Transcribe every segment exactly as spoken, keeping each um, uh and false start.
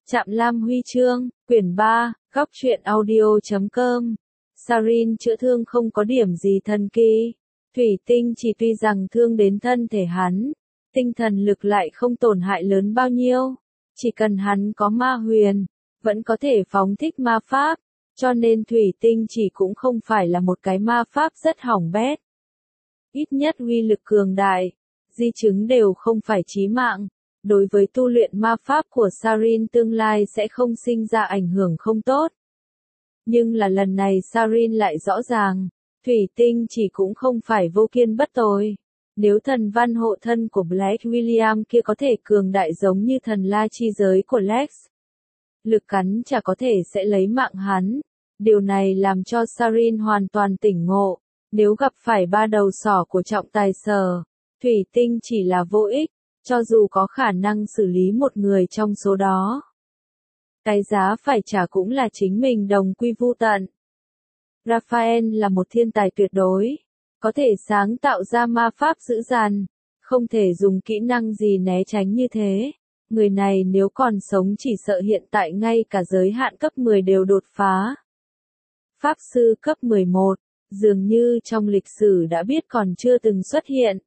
Trạm Lam Huy chương, quyển ba, góc truyện audio chấm com. Sarin chữa thương không có điểm gì thần kỳ. Thủy tinh chỉ tuy rằng thương đến thân thể hắn, tinh thần lực lại không tổn hại lớn bao nhiêu. Chỉ cần hắn có ma huyền, vẫn có thể phóng thích ma pháp, cho nên thủy tinh chỉ cũng không phải là một cái ma pháp rất hỏng bét. Ít nhất uy lực cường đại, di chứng đều không phải chí mạng. Đối với tu luyện ma pháp của Sarin tương lai sẽ không sinh ra ảnh hưởng không tốt. Nhưng là lần này Sarin lại rõ ràng, thủy tinh chỉ cũng không phải vô kiên bất tồi. Nếu thần văn hộ thân của Black William kia có thể cường đại giống như thần la chi giới của Lex, lực cắn chả có thể sẽ lấy mạng hắn. Điều này làm cho Sarin hoàn toàn tỉnh ngộ. Nếu gặp phải ba đầu sỏ của trọng tài sở, thủy tinh chỉ là vô ích. Cho dù có khả năng xử lý một người trong số đó, cái giá phải trả cũng là chính mình đồng quy vu tận. Raphael là một thiên tài tuyệt đối, có thể sáng tạo ra ma pháp dữ dằn, không thể dùng kỹ năng gì né tránh như thế. Người này nếu còn sống chỉ sợ hiện tại ngay cả giới hạn cấp mười đều đột phá. Pháp sư cấp mười một, dường như trong lịch sử đã biết còn chưa từng xuất hiện.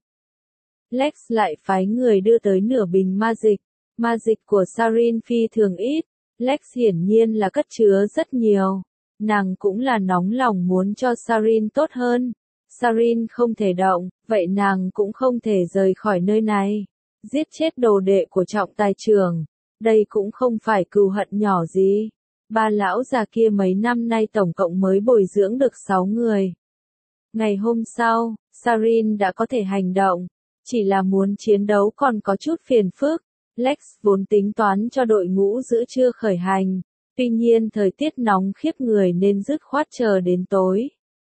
Lex lại phái người đưa tới nửa bình ma dịch. Ma dịch của Sarin phi thường ít, Lex hiển nhiên là cất chứa rất nhiều. Nàng cũng là nóng lòng muốn cho Sarin tốt hơn. Sarin không thể động, vậy nàng cũng không thể rời khỏi nơi này. Giết chết đồ đệ của trọng tài trưởng, đây cũng không phải cừu hận nhỏ gì. Ba lão già kia mấy năm nay tổng cộng mới bồi dưỡng được sáu người. Ngày hôm sau, Sarin đã có thể hành động. Chỉ là muốn chiến đấu còn có chút phiền phức. Lex vốn tính toán cho đội ngũ giữa trưa khởi hành, tuy nhiên thời tiết nóng khiếp người nên dứt khoát chờ đến tối.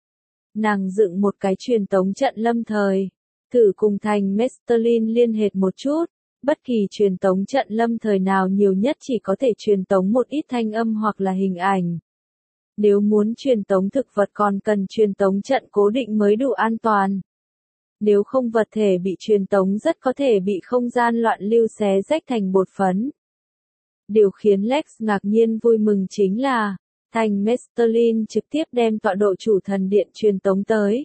Nàng dựng một cái truyền tống trận lâm thời, thử cùng thành Mesterlin liên hệ một chút. Bất kỳ truyền tống trận lâm thời nào nhiều nhất chỉ có thể truyền tống một ít thanh âm hoặc là hình ảnh. Nếu muốn truyền tống thực vật còn cần truyền tống trận cố định mới đủ an toàn. Nếu không vật thể bị truyền tống rất có thể bị không gian loạn lưu xé rách thành bột phấn. Điều khiến Lex ngạc nhiên vui mừng chính là, thành Mesterlin trực tiếp đem tọa độ chủ thần điện truyền tống tới.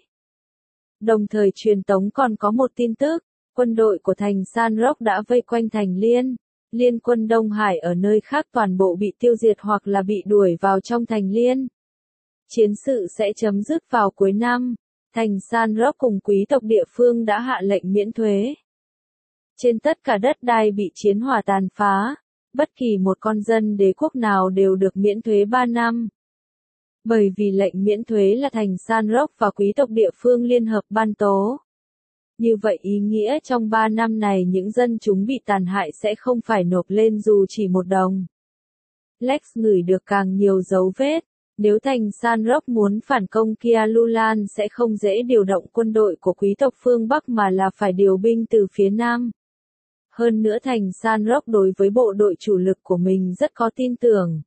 Đồng thời truyền tống còn có một tin tức, quân đội của thành San Rock đã vây quanh thành Liên. Liên quân Đông Hải ở nơi khác toàn bộ bị tiêu diệt hoặc là bị đuổi vào trong thành Liên. Chiến sự sẽ chấm dứt vào cuối năm. Thành San Rock cùng quý tộc địa phương đã hạ lệnh miễn thuế. Trên tất cả đất đai bị chiến hỏa tàn phá, bất kỳ một con dân đế quốc nào đều được miễn thuế ba năm. Bởi vì lệnh miễn thuế là thành San Rock và quý tộc địa phương liên hợp ban tố. Như vậy ý nghĩa trong ba năm này những dân chúng bị tàn hại sẽ không phải nộp lên dù chỉ một đồng. Lex ngửi được càng nhiều dấu vết. Nếu thành San Rock muốn phản công Kialulan sẽ không dễ điều động quân đội của quý tộc phương Bắc mà là phải điều binh từ phía Nam. Hơn nữa thành San Rock đối với bộ đội chủ lực của mình rất có tin tưởng.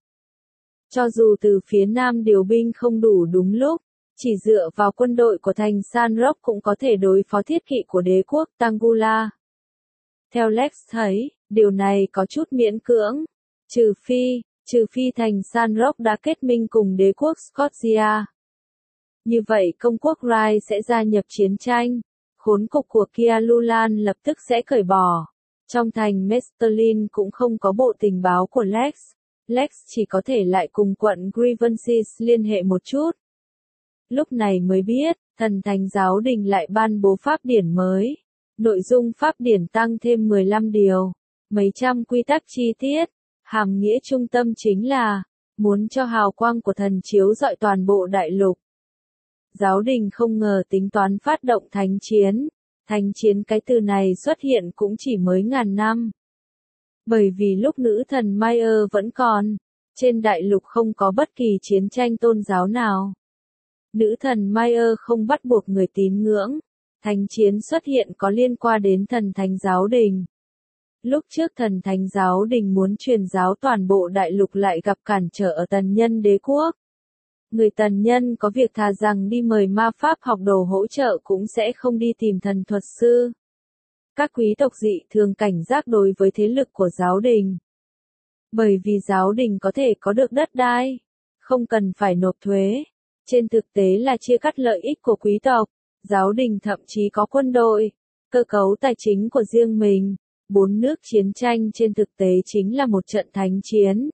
Cho dù từ phía Nam điều binh không đủ đúng lúc, chỉ dựa vào quân đội của thành San Rock cũng có thể đối phó thiết kỵ của đế quốc Tangula. Theo Lex thấy, điều này có chút miễn cưỡng, trừ phi... Trừ phi thành San Rock đã kết minh cùng đế quốc Scotia. Như vậy công quốc Rye sẽ gia nhập chiến tranh. Khốn cục của Kialulan lập tức sẽ cởi bỏ. Trong thành Mesterlin cũng không có bộ tình báo của Lex. Lex chỉ có thể lại cùng quận Grievances liên hệ một chút. Lúc này mới biết, thần thánh giáo đình lại ban bố pháp điển mới. Nội dung pháp điển tăng thêm mười lăm điều. Mấy trăm quy tắc chi tiết. Hàm nghĩa trung tâm chính là, muốn cho hào quang của thần chiếu rọi toàn bộ đại lục. Giáo đình không ngờ tính toán phát động thánh chiến. Thánh chiến cái từ này xuất hiện cũng chỉ mới ngàn năm. Bởi vì lúc nữ thần Mayer vẫn còn, trên đại lục không có bất kỳ chiến tranh tôn giáo nào. Nữ thần Mayer không bắt buộc người tín ngưỡng. Thánh chiến xuất hiện có liên quan đến thần thánh giáo đình. Lúc trước thần thánh giáo đình muốn truyền giáo toàn bộ đại lục lại gặp cản trở ở tần nhân đế quốc. Người tần nhân có việc thà rằng đi mời ma pháp học đồ hỗ trợ cũng sẽ không đi tìm thần thuật sư. Các quý tộc dị thường cảnh giác đối với thế lực của giáo đình. Bởi vì giáo đình có thể có được đất đai, không cần phải nộp thuế. Trên thực tế là chia cắt lợi ích của quý tộc. Giáo đình thậm chí có quân đội, cơ cấu tài chính của riêng mình. Bốn nước chiến tranh trên thực tế chính là một trận thánh chiến.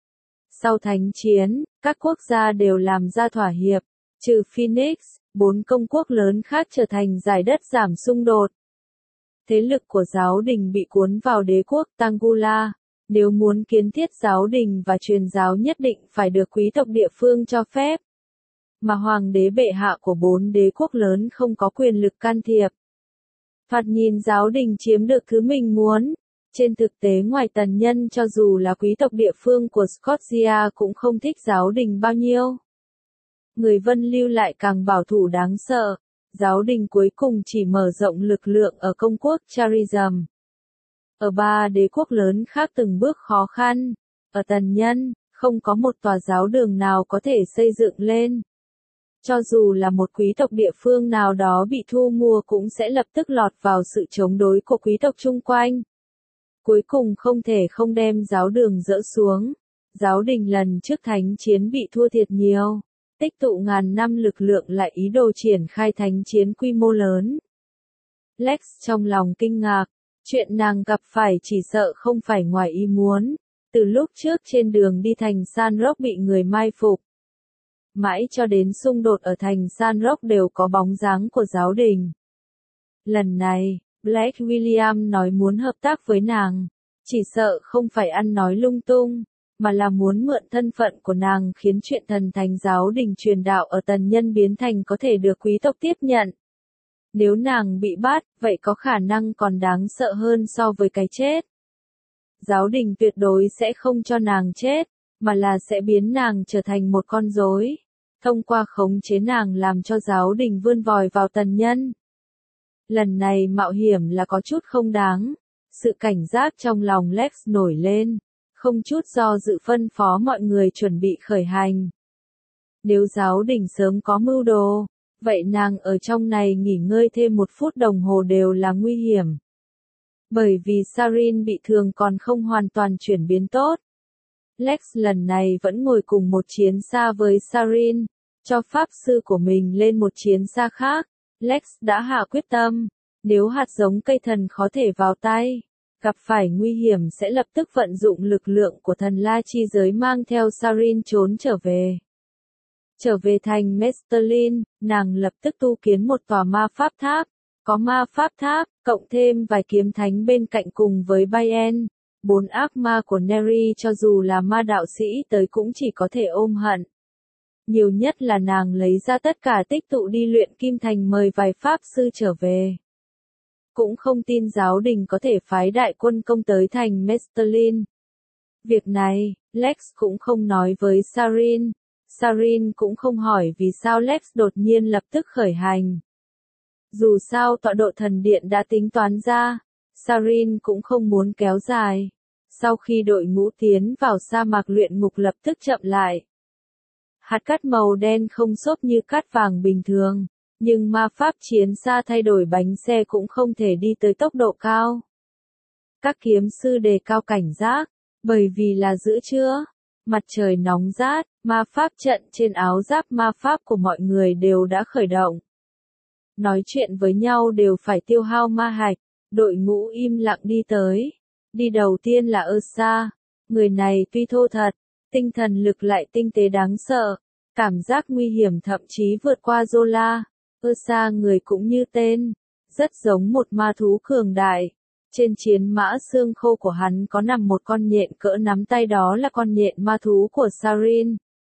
Sau thánh chiến, các quốc gia đều làm ra thỏa hiệp, trừ Phoenix, bốn công quốc lớn khác trở thành giải đất giảm xung đột. Thế lực của giáo đình bị cuốn vào đế quốc Tangula. Nếu muốn kiến thiết giáo đình và truyền giáo nhất định phải được quý tộc địa phương cho phép. Mà hoàng đế bệ hạ của bốn đế quốc lớn không có quyền lực can thiệp. Thoạt nhìn giáo đình chiếm được thứ mình muốn. Trên thực tế ngoài tần nhân cho dù là quý tộc địa phương của Scotia cũng không thích giáo đình bao nhiêu. Người Vân lưu lại càng bảo thủ đáng sợ. Giáo đình cuối cùng chỉ mở rộng lực lượng ở công quốc Charism. Ở ba đế quốc lớn khác từng bước khó khăn. Ở tần nhân, không có một tòa giáo đường nào có thể xây dựng lên. Cho dù là một quý tộc địa phương nào đó bị thu mua cũng sẽ lập tức lọt vào sự chống đối của quý tộc chung quanh. Cuối cùng không thể không đem giáo đường dỡ xuống. Giáo đình lần trước thánh chiến bị thua thiệt nhiều. Tích tụ ngàn năm lực lượng lại ý đồ triển khai thánh chiến quy mô lớn. Lex trong lòng kinh ngạc. Chuyện nàng gặp phải chỉ sợ không phải ngoài ý muốn. Từ lúc trước trên đường đi thành San Rock bị người mai phục. Mãi cho đến xung đột ở thành San Rock đều có bóng dáng của giáo đình. Lần này, Black William nói muốn hợp tác với nàng. Chỉ sợ không phải ăn nói lung tung, mà là muốn mượn thân phận của nàng khiến chuyện thần thánh giáo đình truyền đạo ở tần nhân biến thành có thể được quý tộc tiếp nhận. Nếu nàng bị bắt, vậy có khả năng còn đáng sợ hơn so với cái chết. Giáo đình tuyệt đối sẽ không cho nàng chết, mà là sẽ biến nàng trở thành một con rối, thông qua khống chế nàng làm cho giáo đình vươn vòi vào tần nhân. Lần này mạo hiểm là có chút không đáng. Sự cảnh giác trong lòng Lex nổi lên, không chút do dự phân phó mọi người chuẩn bị khởi hành. Nếu giáo đình sớm có mưu đồ, vậy nàng ở trong này nghỉ ngơi thêm một phút đồng hồ đều là nguy hiểm. Bởi vì Sarin bị thương còn không hoàn toàn chuyển biến tốt. Lex lần này vẫn ngồi cùng một chiến xa với Sarin, cho pháp sư của mình lên một chiến xa khác. Lex đã hạ quyết tâm, nếu hạt giống cây thần khó thể vào tay, gặp phải nguy hiểm sẽ lập tức vận dụng lực lượng của thần La Chi giới mang theo Sarin trốn trở về. Trở về thành Mestelin, nàng lập tức tu kiến một tòa ma pháp tháp. Có ma pháp tháp, cộng thêm vài kiếm thánh bên cạnh cùng với Bayen, bốn ác ma của Neri cho dù là ma đạo sĩ tới cũng chỉ có thể ôm hận. Nhiều nhất là nàng lấy ra tất cả tích tụ đi luyện kim thành mời vài pháp sư trở về. Cũng không tin giáo đình có thể phái đại quân công tới thành Mestelin. Việc này, Lex cũng không nói với Sarin. Sarin cũng không hỏi vì sao Lex đột nhiên lập tức khởi hành. Dù sao tọa độ thần điện đã tính toán ra, Sarin cũng không muốn kéo dài. Sau khi đội ngũ tiến vào sa mạc luyện ngục lập tức chậm lại. Hạt cát màu đen không xốp như cát vàng bình thường, nhưng ma pháp chiến xa thay đổi bánh xe cũng không thể đi tới tốc độ cao. Các kiếm sư đề cao cảnh giác, bởi vì là giữa trưa, mặt trời nóng rát, ma pháp trận trên áo giáp ma pháp của mọi người đều đã khởi động. Nói chuyện với nhau đều phải tiêu hao ma hạch, đội ngũ im lặng đi tới. Đi đầu tiên là Ursa, người này tuy thô thật, tinh thần lực lại tinh tế đáng sợ, cảm giác nguy hiểm thậm chí vượt qua Zola. Ursa người cũng như tên, rất giống một ma thú cường đại. Trên chiến mã xương khô của hắn có nằm một con nhện cỡ nắm tay, đó là con nhện ma thú của Sarin.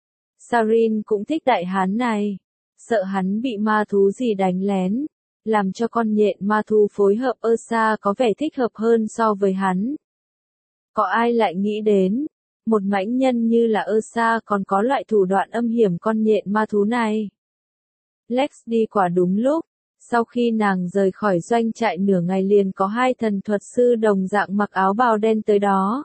Sarin cũng thích đại hán này, sợ hắn bị ma thú gì đánh lén, làm cho con nhện ma thú phối hợp Ursa có vẻ thích hợp hơn so với hắn. Có ai lại nghĩ đến, một mãnh nhân như là Ursa còn có loại thủ đoạn âm hiểm con nhện ma thú này. Lex đi quả đúng lúc, sau khi nàng rời khỏi doanh trại nửa ngày liền có hai thần thuật sư đồng dạng mặc áo bào đen tới đó.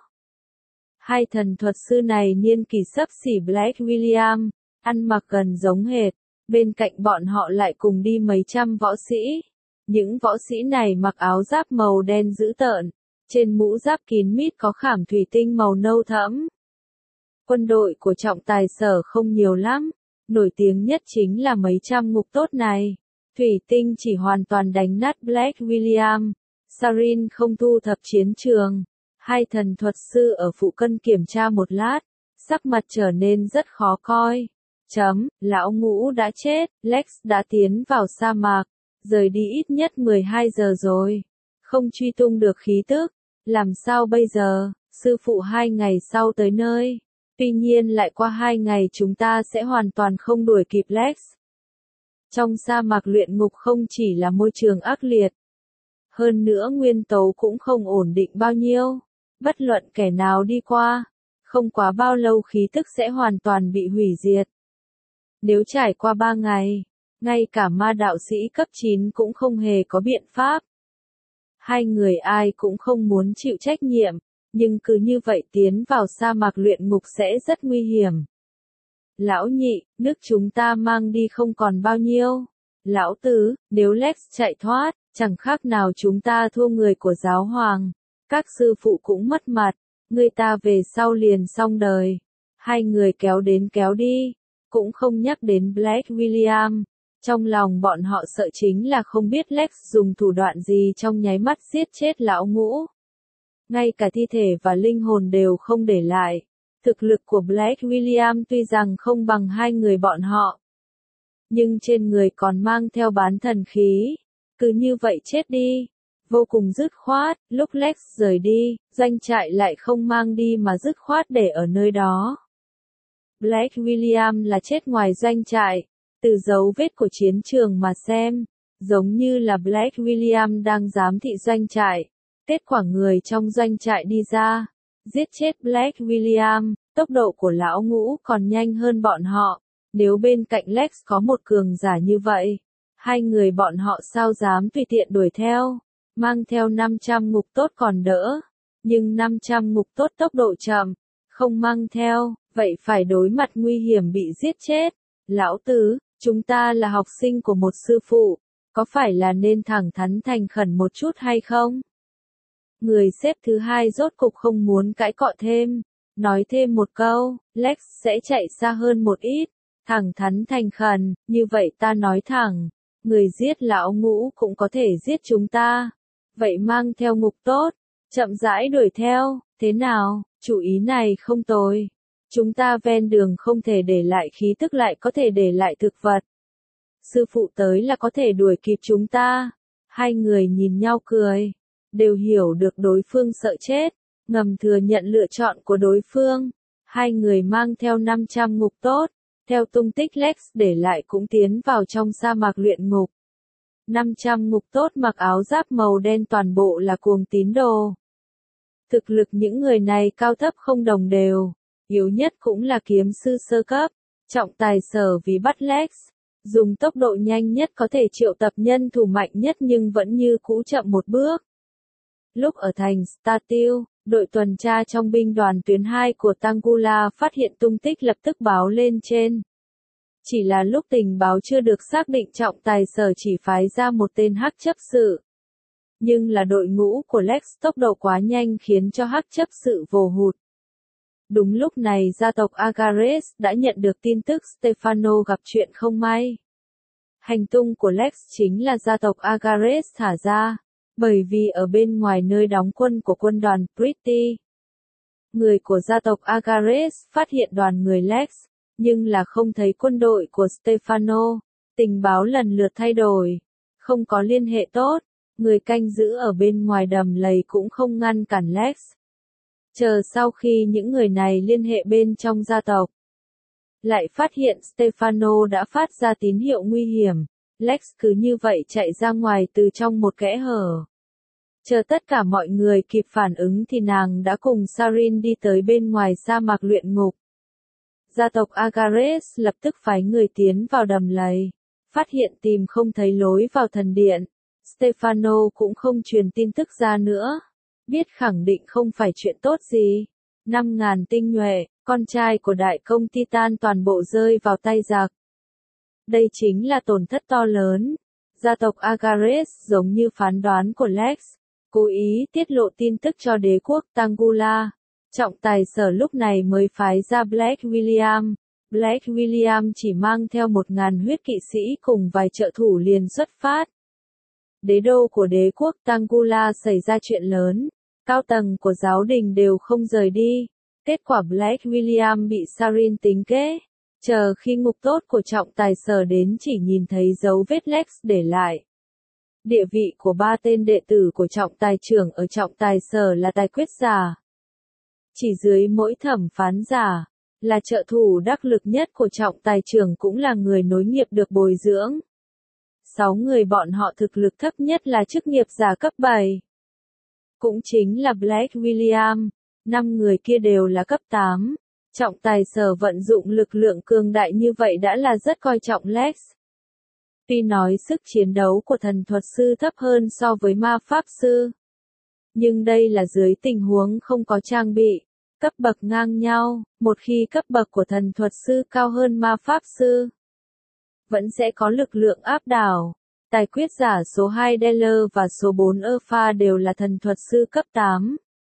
Hai thần thuật sư này niên kỷ xấp xỉ Black William, ăn mặc gần giống hệt, bên cạnh bọn họ lại cùng đi mấy trăm võ sĩ. Những võ sĩ này mặc áo giáp màu đen dữ tợn, Trên mũ giáp kín mít có khảm thủy tinh màu nâu thẫm. Quân đội của trọng tài sở không nhiều lắm, nổi tiếng nhất chính là mấy trăm ngục tốt này. Thủy tinh chỉ hoàn toàn đánh nát Black William. Sarin không thu thập chiến trường. Hai thần thuật sư ở phụ cận kiểm tra một lát, sắc mặt trở nên rất khó coi. Chấm, lão ngũ đã chết, Lex đã tiến vào sa mạc, rời đi ít nhất mười hai giờ rồi. Không truy tung được khí tức, làm sao bây giờ, sư phụ hai ngày sau tới nơi. Tuy nhiên lại qua hai ngày chúng ta sẽ hoàn toàn không đuổi kịp Lex. Trong sa mạc luyện ngục không chỉ là môi trường ác liệt. Hơn nữa nguyên tố cũng không ổn định bao nhiêu. Bất luận kẻ nào đi qua, không quá bao lâu khí tức sẽ hoàn toàn bị hủy diệt. Nếu trải qua ba ngày, ngay cả ma đạo sĩ cấp chín cũng không hề có biện pháp. Hai người ai cũng không muốn chịu trách nhiệm, nhưng cứ như vậy tiến vào sa mạc luyện ngục sẽ rất nguy hiểm. Lão nhị, nước chúng ta mang đi không còn bao nhiêu. Lão tứ, nếu Lex chạy thoát, chẳng khác nào chúng ta thua người của giáo hoàng. Các sư phụ cũng mất mặt, người ta về sau liền xong đời. Hai người kéo đến kéo đi, cũng không nhắc đến Black William. Trong lòng bọn họ sợ chính là không biết Lex dùng thủ đoạn gì trong nháy mắt giết chết lão ngũ. Ngay cả thi thể và linh hồn đều không để lại. Thực lực của Black William tuy rằng không bằng hai người bọn họ, nhưng trên người còn mang theo bán thần khí. Cứ như vậy chết đi. Vô cùng dứt khoát, lúc Lex rời đi, doanh trại lại không mang đi mà dứt khoát để ở nơi đó. Black William là chết ngoài doanh trại. Từ dấu vết của chiến trường mà xem, giống như là Black William đang giám thị doanh trại. Kết quả người trong doanh trại đi ra, giết chết Black William, tốc độ của lão ngũ còn nhanh hơn bọn họ. Nếu bên cạnh Lex có một cường giả như vậy, hai người bọn họ sao dám tùy tiện đuổi theo. Mang theo năm trăm ngục tốt còn đỡ, nhưng năm trăm ngục tốt tốc độ chậm, không mang theo, vậy phải đối mặt nguy hiểm bị giết chết. Lão tứ, chúng ta là học sinh của một sư phụ, có phải là nên thẳng thắn thành khẩn một chút hay không? Người xếp thứ hai rốt cục không muốn cãi cọ thêm, nói thêm một câu, Lex sẽ chạy xa hơn một ít, thẳng thắn thành khẩn, như vậy ta nói thẳng, người giết lão ngũ cũng có thể giết chúng ta. Vậy mang theo ngục tốt, chậm rãi đuổi theo, thế nào, chủ ý này không tồi. Chúng ta ven đường không thể để lại khí tức lại có thể để lại thực vật. Sư phụ tới là có thể đuổi kịp chúng ta. Hai người nhìn nhau cười, đều hiểu được đối phương sợ chết, ngầm thừa nhận lựa chọn của đối phương. Hai người mang theo năm trăm ngục tốt, theo tung tích Lex để lại cũng tiến vào trong sa mạc luyện ngục. năm trăm ngục tốt mặc áo giáp màu đen toàn bộ là cuồng tín đồ. Thực lực những người này cao thấp không đồng đều, yếu nhất cũng là kiếm sư sơ cấp, trọng tài sở vì bắt Lex, dùng tốc độ nhanh nhất có thể triệu tập nhân thủ mạnh nhất nhưng vẫn như cũ chậm một bước. Lúc ở thành Steel, đội tuần tra trong binh đoàn tuyến hai của Tangula phát hiện tung tích lập tức báo lên trên. Chỉ là lúc tình báo chưa được xác định trọng tài sở chỉ phái ra một tên hắc chấp sự. Nhưng là đội ngũ của Lex tốc độ quá nhanh khiến cho hắc chấp sự vồ hụt. Đúng lúc này gia tộc Agares đã nhận được tin tức Stefano gặp chuyện không may. Hành tung của Lex chính là gia tộc Agares thả ra, bởi vì ở bên ngoài nơi đóng quân của quân đoàn Pretty. Người của gia tộc Agares phát hiện đoàn người Lex, nhưng là không thấy quân đội của Stefano. Tình báo lần lượt thay đổi, không có liên hệ tốt, người canh giữ ở bên ngoài đầm lầy cũng không ngăn cản Lex. Chờ sau khi những người này liên hệ bên trong gia tộc, lại phát hiện Stefano đã phát ra tín hiệu nguy hiểm, Lex cứ như vậy chạy ra ngoài từ trong một kẽ hở. Chờ tất cả mọi người kịp phản ứng thì nàng đã cùng Sarin đi tới bên ngoài sa mạc luyện ngục. Gia tộc Agares lập tức phái người tiến vào đầm lầy, phát hiện tìm không thấy lối vào thần điện. Stefano cũng không truyền tin tức ra nữa, biết khẳng định không phải chuyện tốt gì. Năm ngàn tinh nhuệ, con trai của đại công Titan toàn bộ rơi vào tay giặc. Đây chính là tổn thất to lớn. Gia tộc Agares giống như phán đoán của Lex, cố ý tiết lộ tin tức cho đế quốc Tangula. Trọng tài sở lúc này mới phái ra Black William. Black William chỉ mang theo một ngàn huyết kỵ sĩ cùng vài trợ thủ liền xuất phát. Đế đô của đế quốc Tangula xảy ra chuyện lớn, cao tầng của giáo đình đều không rời đi. Kết quả Black William bị Sarin tính kế. Chờ khi ngục tốt của trọng tài sở đến chỉ nhìn thấy dấu vết Lex để lại. Địa vị của ba tên đệ tử của trọng tài trưởng ở trọng tài sở là tài quyết giả. Chỉ dưới mỗi thẩm phán giả, là trợ thủ đắc lực nhất của trọng tài trưởng cũng là người nối nghiệp được bồi dưỡng. Sáu người bọn họ thực lực thấp nhất là chức nghiệp giả cấp bảy. Cũng chính là Black William, năm người kia đều là cấp tám. Trọng tài sở vận dụng lực lượng cường đại như vậy đã là rất coi trọng Lex. Tuy nói sức chiến đấu của thần thuật sư thấp hơn so với ma pháp sư. Nhưng đây là dưới tình huống không có trang bị, cấp bậc ngang nhau, một khi cấp bậc của thần thuật sư cao hơn ma pháp sư, vẫn sẽ có lực lượng áp đảo. Tài quyết giả số hai Deller và số bốn Alpha đều là thần thuật sư cấp tám.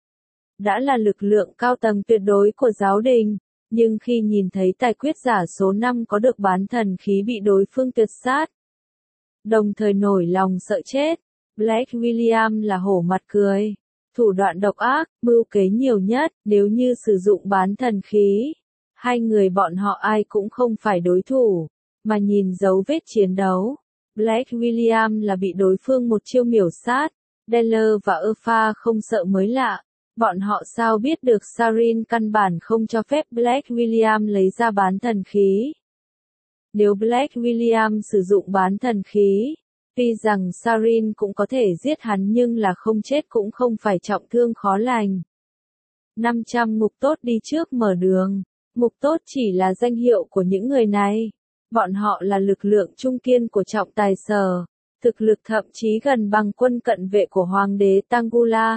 Đã là lực lượng cao tầng tuyệt đối của giáo đình, nhưng khi nhìn thấy tài quyết giả số năm có được bán thần khí bị đối phương tuyệt sát, đồng thời nổi lòng sợ chết, Black William là hổ mặt cười. Thủ đoạn độc ác, mưu kế nhiều nhất, nếu như sử dụng bán thần khí. Hai người bọn họ ai cũng không phải đối thủ, mà nhìn dấu vết chiến đấu. Black William là bị đối phương một chiêu miểu sát, Deller và Alpha không sợ mới lạ. Bọn họ sao biết được Sarin căn bản không cho phép Black William lấy ra bán thần khí. Nếu Black William sử dụng bán thần khí, tuy rằng Sarin cũng có thể giết hắn nhưng là không chết cũng không phải trọng thương khó lành. năm trăm ngục tốt đi trước mở đường. Ngục tốt chỉ là danh hiệu của những người này. Bọn họ là lực lượng trung kiên của trọng tài sở. Thực lực thậm chí gần bằng quân cận vệ của hoàng đế Tangula.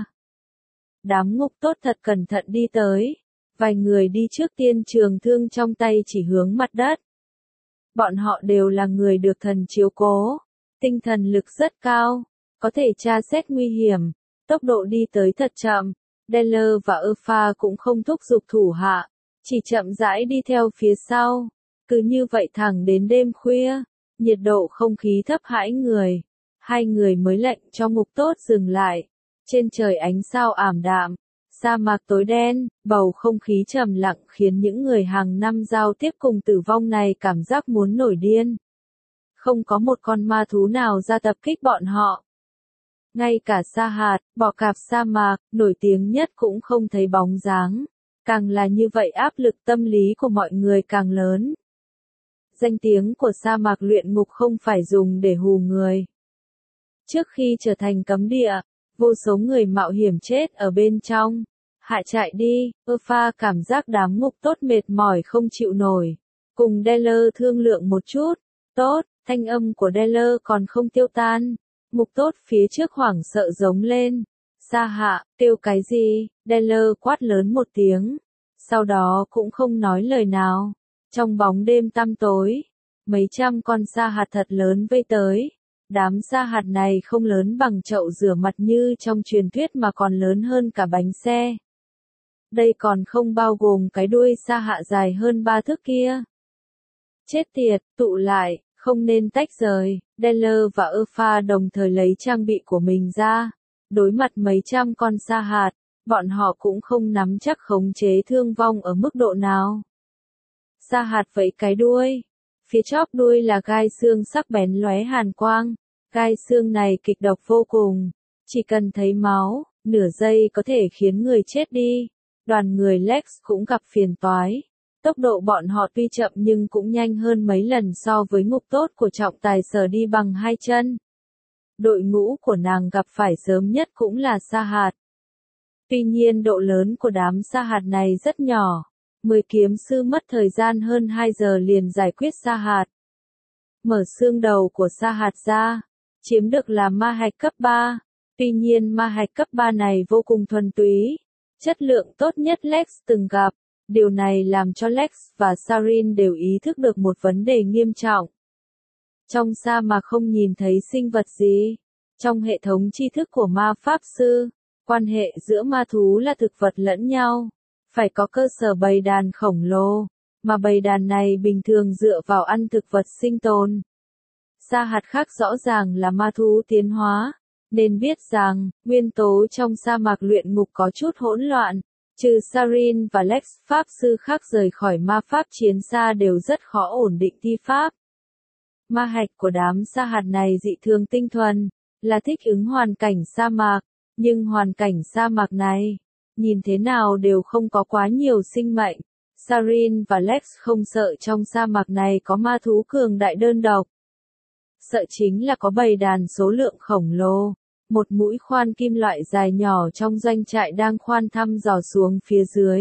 Đám ngục tốt thật cẩn thận đi tới. Vài người đi trước tiên trường thương trong tay chỉ hướng mặt đất. Bọn họ đều là người được thần chiếu cố. Tinh thần lực rất cao, có thể tra xét nguy hiểm, tốc độ đi tới thật chậm. Deller và Alpha cũng không thúc giục thủ hạ, chỉ chậm rãi đi theo phía sau. Cứ như vậy thẳng đến đêm khuya, nhiệt độ không khí thấp hãi người. Hai người mới lệnh cho ngục tốt dừng lại. Trên trời ánh sao ảm đạm, sa mạc tối đen, bầu không khí trầm lặng khiến những người hàng năm giao tiếp cùng tử vong này cảm giác muốn nổi điên. Không có một con ma thú nào ra tập kích bọn họ. Ngay cả Sa Hạt, bọ cạp sa mạc, nổi tiếng nhất cũng không thấy bóng dáng. Càng là như vậy áp lực tâm lý của mọi người càng lớn. Danh tiếng của sa mạc luyện ngục không phải dùng để hù người. Trước khi trở thành cấm địa, vô số người mạo hiểm chết ở bên trong. Hạ chạy đi, Alpha cảm giác đám ngục tốt mệt mỏi không chịu nổi. Cùng Deller thương lượng một chút. Tốt, thanh âm của Deller còn không tiêu tan. Ngục tốt phía trước hoảng sợ giống lên. Sa hạ, kêu cái gì? Deller quát lớn một tiếng. Sau đó cũng không nói lời nào. Trong bóng đêm tăm tối, mấy trăm con sa hạt thật lớn vây tới. Đám sa hạt này không lớn bằng chậu rửa mặt như trong truyền thuyết mà còn lớn hơn cả bánh xe. Đây còn không bao gồm cái đuôi sa hạ dài hơn ba thước kia. Chết tiệt, tụ lại, không nên tách rời. Deller và Alpha đồng thời lấy trang bị của mình ra. Đối mặt mấy trăm con sa hạt, bọn họ cũng không nắm chắc khống chế thương vong ở mức độ nào. Sa hạt vẫy cái đuôi. Phía chóp đuôi là gai xương sắc bén lóe hàn quang. Gai xương này kịch độc vô cùng. Chỉ cần thấy máu, nửa giây có thể khiến người chết đi. Đoàn người Lex cũng gặp phiền toái. Tốc độ bọn họ tuy chậm nhưng cũng nhanh hơn mấy lần so với ngục tốt của trọng tài sở đi bằng hai chân. Đội ngũ của nàng gặp phải sớm nhất cũng là sa hạt. Tuy nhiên độ lớn của đám sa hạt này rất nhỏ. Mười kiếm sư mất thời gian hơn hai giờ liền giải quyết sa hạt. Mở xương đầu của sa hạt ra. Chiếm được là ma hạch cấp ba. Tuy nhiên ma hạch cấp ba này vô cùng thuần túy. Chất lượng tốt nhất Lex từng gặp. Điều này làm cho Lex và Sarin đều ý thức được một vấn đề nghiêm trọng. Trong sa mạc không nhìn thấy sinh vật gì. Trong hệ thống tri thức của ma pháp sư, quan hệ giữa ma thú là thực vật lẫn nhau, phải có cơ sở bầy đàn khổng lồ, mà bầy đàn này bình thường dựa vào ăn thực vật sinh tồn. Sa hạt khác rõ ràng là ma thú tiến hóa, nên biết rằng, nguyên tố trong sa mạc luyện ngục có chút hỗn loạn, trừ Sarin và Lex, pháp sư khác rời khỏi ma pháp chiến xa đều rất khó ổn định thi pháp. Ma hạch của đám sa hạt này dị thường tinh thuần, là thích ứng hoàn cảnh sa mạc, nhưng hoàn cảnh sa mạc này, nhìn thế nào đều không có quá nhiều sinh mệnh. Sarin và Lex không sợ trong sa mạc này có ma thú cường đại đơn độc. Sợ chính là có bầy đàn số lượng khổng lồ, một mũi khoan kim loại dài nhỏ trong doanh trại đang khoan thăm dò xuống phía dưới.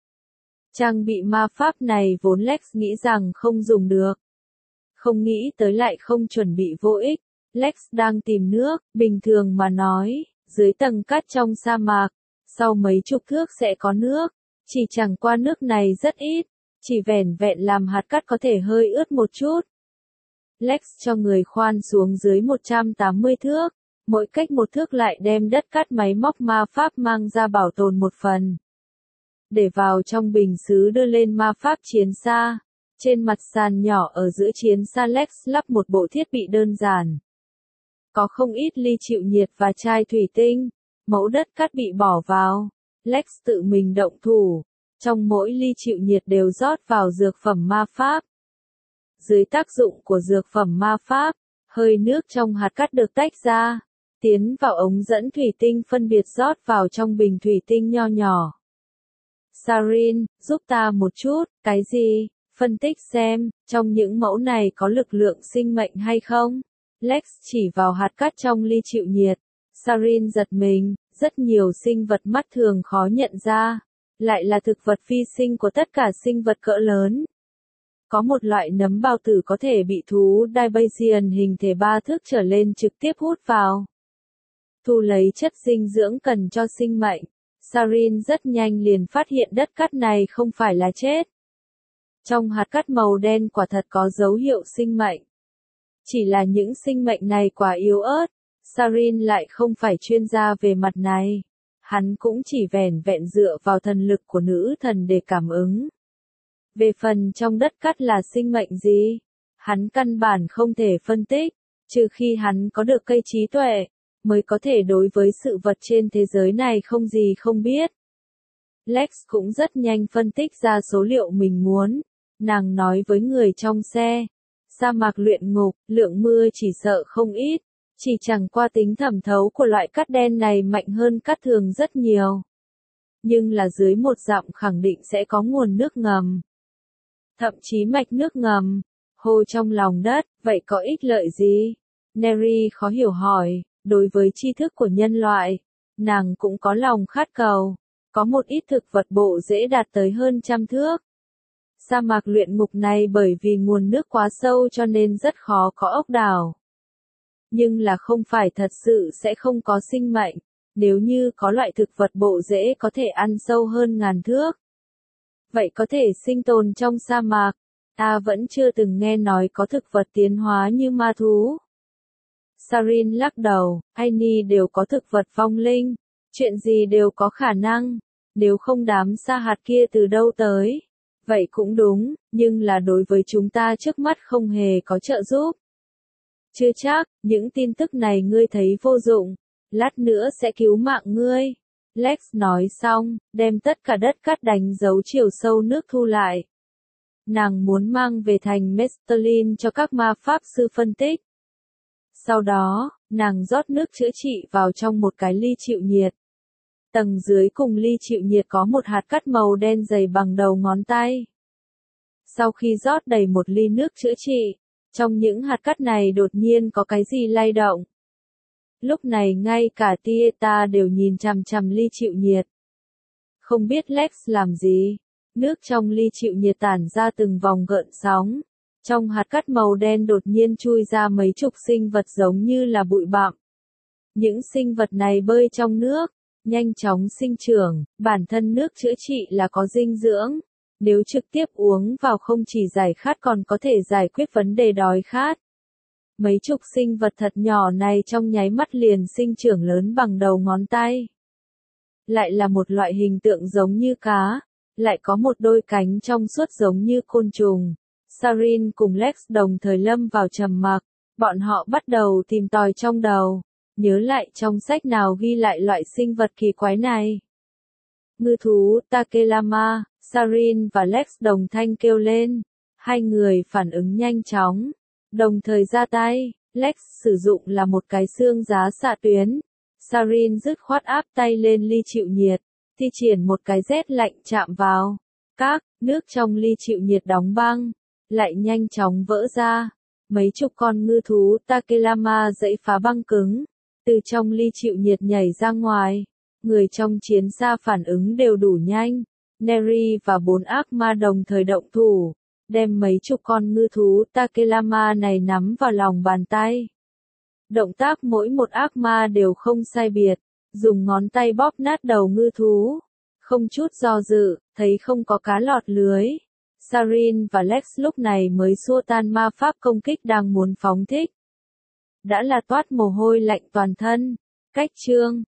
Trang bị ma pháp này vốn Lex nghĩ rằng không dùng được. Không nghĩ tới lại không chuẩn bị vô ích. Lex đang tìm nước, bình thường mà nói, dưới tầng cát trong sa mạc, sau mấy chục thước sẽ có nước, chỉ chẳng qua nước này rất ít, chỉ vẻn vẹn làm hạt cát có thể hơi ướt một chút. Lex cho người khoan xuống dưới một trăm tám mươi thước, mỗi cách một thước lại đem đất cát máy móc ma pháp mang ra bảo tồn một phần. Để vào trong bình sứ đưa lên ma pháp chiến xa, trên mặt sàn nhỏ ở giữa chiến xa Lex lắp một bộ thiết bị đơn giản. Có không ít ly chịu nhiệt và chai thủy tinh, mẫu đất cát bị bỏ vào, Lex tự mình động thủ, trong mỗi ly chịu nhiệt đều rót vào dược phẩm ma pháp. Dưới tác dụng của dược phẩm ma pháp, hơi nước trong hạt cát được tách ra, tiến vào ống dẫn thủy tinh phân biệt rót vào trong bình thủy tinh nho nhỏ. Sarin, giúp ta một chút, cái gì? Phân tích xem, trong những mẫu này có lực lượng sinh mệnh hay không? Lex chỉ vào hạt cát trong ly chịu nhiệt. Sarin giật mình, rất nhiều sinh vật mắt thường khó nhận ra, lại là thực vật phi sinh của tất cả sinh vật cỡ lớn. Có một loại nấm bao tử có thể bị thú Dibasian hình thể ba thước trở lên trực tiếp hút vào, thu lấy chất dinh dưỡng cần cho sinh mệnh. Sarin rất nhanh liền phát hiện đất cát này không phải là chết. Trong hạt cát màu đen quả thật có dấu hiệu sinh mệnh. Chỉ là những sinh mệnh này quá yếu ớt. Sarin lại không phải chuyên gia về mặt này. Hắn cũng chỉ vẻn vẹn dựa vào thần lực của nữ thần để cảm ứng. Về phần trong đất cát là sinh mệnh gì, hắn căn bản không thể phân tích, trừ khi hắn có được cây trí tuệ, mới có thể đối với sự vật trên thế giới này không gì không biết. Lex cũng rất nhanh phân tích ra số liệu mình muốn. Nàng nói với người trong xe, sa mạc luyện ngục, lượng mưa chỉ sợ không ít, chỉ chẳng qua tính thẩm thấu của loại cát đen này mạnh hơn cát thường rất nhiều. Nhưng là dưới một dặm khẳng định sẽ có nguồn nước ngầm. Thậm chí mạch nước ngầm, hồ trong lòng đất, vậy có ích lợi gì? Neri khó hiểu hỏi, đối với tri thức của nhân loại, nàng cũng có lòng khát cầu, có một ít thực vật bộ dễ đạt tới hơn trăm thước. Sa mạc luyện ngục này bởi vì nguồn nước quá sâu cho nên rất khó có ốc đảo. Nhưng là không phải thật sự sẽ không có sinh mệnh, nếu như có loại thực vật bộ rễ có thể ăn sâu hơn ngàn thước. Vậy có thể sinh tồn trong sa mạc, ta vẫn chưa từng nghe nói có thực vật tiến hóa như ma thú. Sarin lắc đầu, Aini đều có thực vật vong linh, chuyện gì đều có khả năng, nếu không đám sa hạt kia từ đâu tới. Vậy cũng đúng, nhưng là đối với chúng ta trước mắt không hề có trợ giúp. Chưa chắc, những tin tức này ngươi thấy vô dụng, lát nữa sẽ cứu mạng ngươi. Lex nói xong, đem tất cả đất cát đánh dấu chiều sâu nước thu lại. Nàng muốn mang về thành Mestelin cho các ma pháp sư phân tích. Sau đó, nàng rót nước chữa trị vào trong một cái ly chịu nhiệt. Tầng dưới cùng ly chịu nhiệt có một hạt cát màu đen dày bằng đầu ngón tay. Sau khi rót đầy một ly nước chữa trị, trong những hạt cát này đột nhiên có cái gì lay động. Lúc này ngay cả Tieta đều nhìn chằm chằm ly chịu nhiệt. Không biết Lex làm gì, nước trong ly chịu nhiệt tản ra từng vòng gợn sóng. Trong hạt cát màu đen đột nhiên chui ra mấy chục sinh vật giống như là bụi bặm. Những sinh vật này bơi trong nước, nhanh chóng sinh trưởng, bản thân nước chữa trị là có dinh dưỡng. Nếu trực tiếp uống vào không chỉ giải khát còn có thể giải quyết vấn đề đói khát. Mấy chục sinh vật thật nhỏ này trong nháy mắt liền sinh trưởng lớn bằng đầu ngón tay. Lại là một loại hình tượng giống như cá, lại có một đôi cánh trong suốt giống như côn trùng. Sarin cùng Lex đồng thời lâm vào trầm mặc, bọn họ bắt đầu tìm tòi trong đầu, nhớ lại trong sách nào ghi lại loại sinh vật kỳ quái này. Ngư thú Takelama, Sarin và Lex đồng thanh kêu lên, hai người phản ứng nhanh chóng, đồng thời ra tay. Lex sử dụng là một cái xương giá xạ tuyến, Sarin dứt khoát áp tay lên ly chịu nhiệt, thi triển một cái rét lạnh chạm vào. Các nước trong ly chịu nhiệt đóng băng, lại nhanh chóng vỡ ra. Mấy chục con ngư thú Takelama dãy phá băng cứng, từ trong ly chịu nhiệt nhảy ra ngoài. Người trong chiến xa phản ứng đều đủ nhanh. Neri và bốn ác ma đồng thời động thủ, đem mấy chục con ngư thú Takelama này nắm vào lòng bàn tay. Động tác mỗi một ác ma đều không sai biệt, dùng ngón tay bóp nát đầu ngư thú. Không chút do dự, thấy không có cá lọt lưới. Sarin và Lex lúc này mới xua tan ma pháp công kích đang muốn phóng thích. Đã là toát mồ hôi lạnh toàn thân. Cách chương